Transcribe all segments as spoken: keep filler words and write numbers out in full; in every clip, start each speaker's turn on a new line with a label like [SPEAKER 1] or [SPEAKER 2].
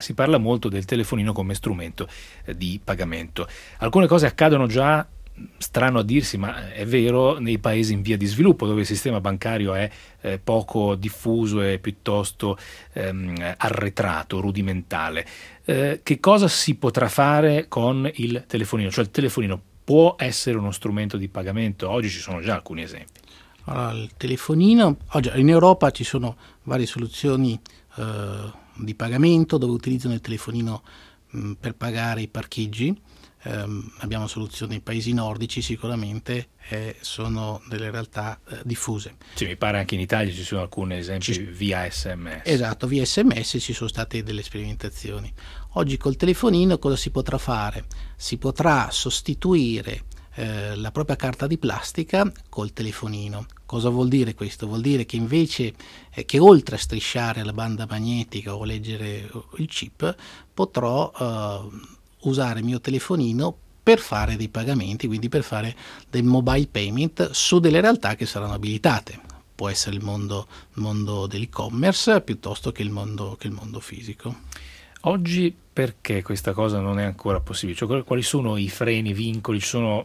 [SPEAKER 1] Si parla molto del telefonino come strumento eh, di pagamento. Alcune cose accadono già, strano a dirsi, ma è vero, nei paesi in via di sviluppo, dove il sistema bancario è eh, poco diffuso e piuttosto ehm, arretrato, rudimentale. Eh, che cosa si potrà fare con il telefonino? Cioè il telefonino può essere uno strumento di pagamento? Oggi ci sono già alcuni esempi.
[SPEAKER 2] Allora, il telefonino, oggi in Europa ci sono varie soluzioni eh, di pagamento dove utilizzano il telefonino mh, per pagare i parcheggi. Um, abbiamo soluzioni nei paesi nordici sicuramente e sono delle realtà eh, diffuse.
[SPEAKER 1] Sì, mi pare anche in Italia ci sono alcuni esempi ci... via S M S.
[SPEAKER 2] Esatto, via S M S ci sono state delle sperimentazioni. Oggi col telefonino cosa si potrà fare? Si potrà sostituire eh, la propria carta di plastica col telefonino. Cosa vuol dire questo? Vuol dire che invece eh, che oltre a strisciare la banda magnetica o leggere il chip potrò eh, usare il mio telefonino per fare dei pagamenti, quindi per fare dei mobile payment su delle realtà che saranno abilitate. Può essere il mondo, il mondo dell'e-commerce piuttosto che il mondo, che il mondo fisico.
[SPEAKER 1] Oggi perché questa cosa non è ancora possibile? Cioè, quali sono i freni, i vincoli? Ci sono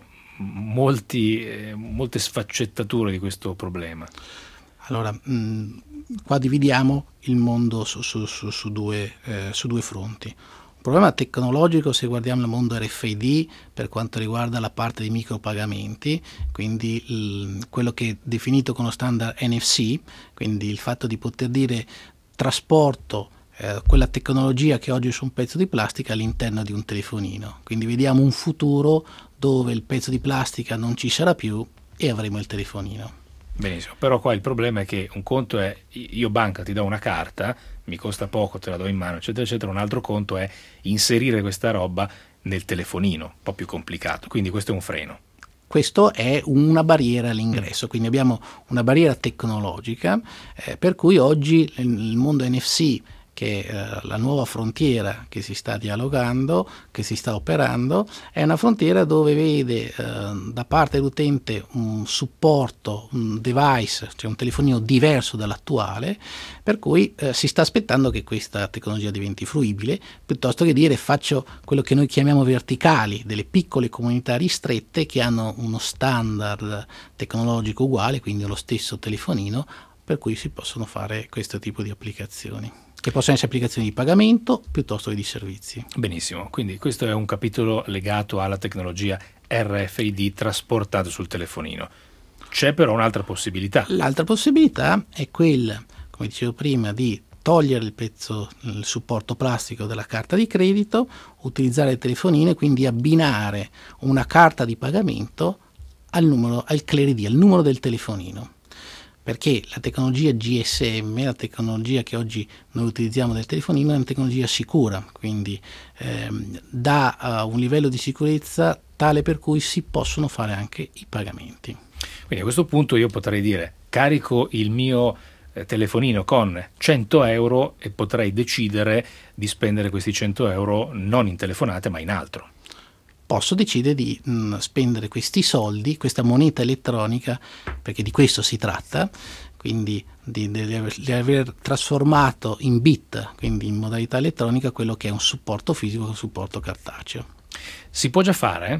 [SPEAKER 1] molti, eh, molte sfaccettature di questo problema.
[SPEAKER 2] Allora, mh, qua dividiamo il mondo su, su, su, su, due, eh, su due fronti. Il problema tecnologico, se guardiamo il mondo R F I D per quanto riguarda la parte dei micropagamenti, quindi il, quello che è definito con lo standard N F C, quindi il fatto di poter dire trasporto eh, quella tecnologia che oggi è su un pezzo di plastica all'interno di un telefonino. Quindi vediamo un futuro dove il pezzo di plastica non ci sarà più e avremo il telefonino.
[SPEAKER 1] Benissimo, però qua il problema è che un conto è io banca ti do una carta, mi costa poco, te la do in mano, eccetera, eccetera. Un altro conto è inserire questa roba nel telefonino, un po' più complicato. Quindi questo è un freno.
[SPEAKER 2] Questo è una barriera all'ingresso, quindi abbiamo una barriera tecnologica eh, per cui oggi il mondo N F C, che è eh, la nuova frontiera che si sta dialogando, che si sta operando, è una frontiera dove vede eh, da parte dell'utente un supporto, un device, cioè un telefonino diverso dall'attuale, per cui eh, si sta aspettando che questa tecnologia diventi fruibile, piuttosto che dire faccio quello che noi chiamiamo verticali, delle piccole comunità ristrette che hanno uno standard tecnologico uguale, quindi lo stesso telefonino, per cui si possono fare questo tipo di applicazioni, che possono essere applicazioni di pagamento piuttosto che di servizi.
[SPEAKER 1] Benissimo, quindi questo è un capitolo legato alla tecnologia R F I D trasportato sul telefonino. C'è però un'altra possibilità.
[SPEAKER 2] L'altra possibilità è quella, come dicevo prima, di togliere il pezzo, il supporto plastico della carta di credito, utilizzare il telefonino e quindi abbinare una carta di pagamento al numero, al Clear I D, al numero del telefonino. Perché la tecnologia G S M, la tecnologia che oggi noi utilizziamo del telefonino, è una tecnologia sicura, quindi ehm, dà uh, un livello di sicurezza tale per cui si possono fare anche i pagamenti.
[SPEAKER 1] Quindi a questo punto io potrei dire carico il mio eh, telefonino con cento euro e potrei decidere di spendere questi cento euro non in telefonate ma in altro.
[SPEAKER 2] Posso decidere di mh, spendere questi soldi, questa moneta elettronica, perché di questo si tratta, quindi di, di, aver, di aver trasformato in bit, quindi in modalità elettronica, quello che è un supporto fisico e un supporto cartaceo.
[SPEAKER 1] Si può già fare?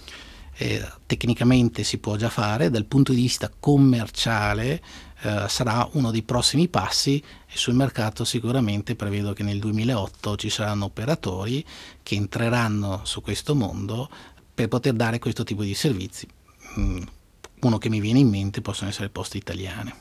[SPEAKER 2] Eh, tecnicamente si può già fare, dal punto di vista commerciale eh, sarà uno dei prossimi passi e sul mercato sicuramente prevedo che nel duemilaotto ci saranno operatori che entreranno su questo mondo per poter dare questo tipo di servizi. Mm, uno che mi viene in mente possono essere Poste Italiane.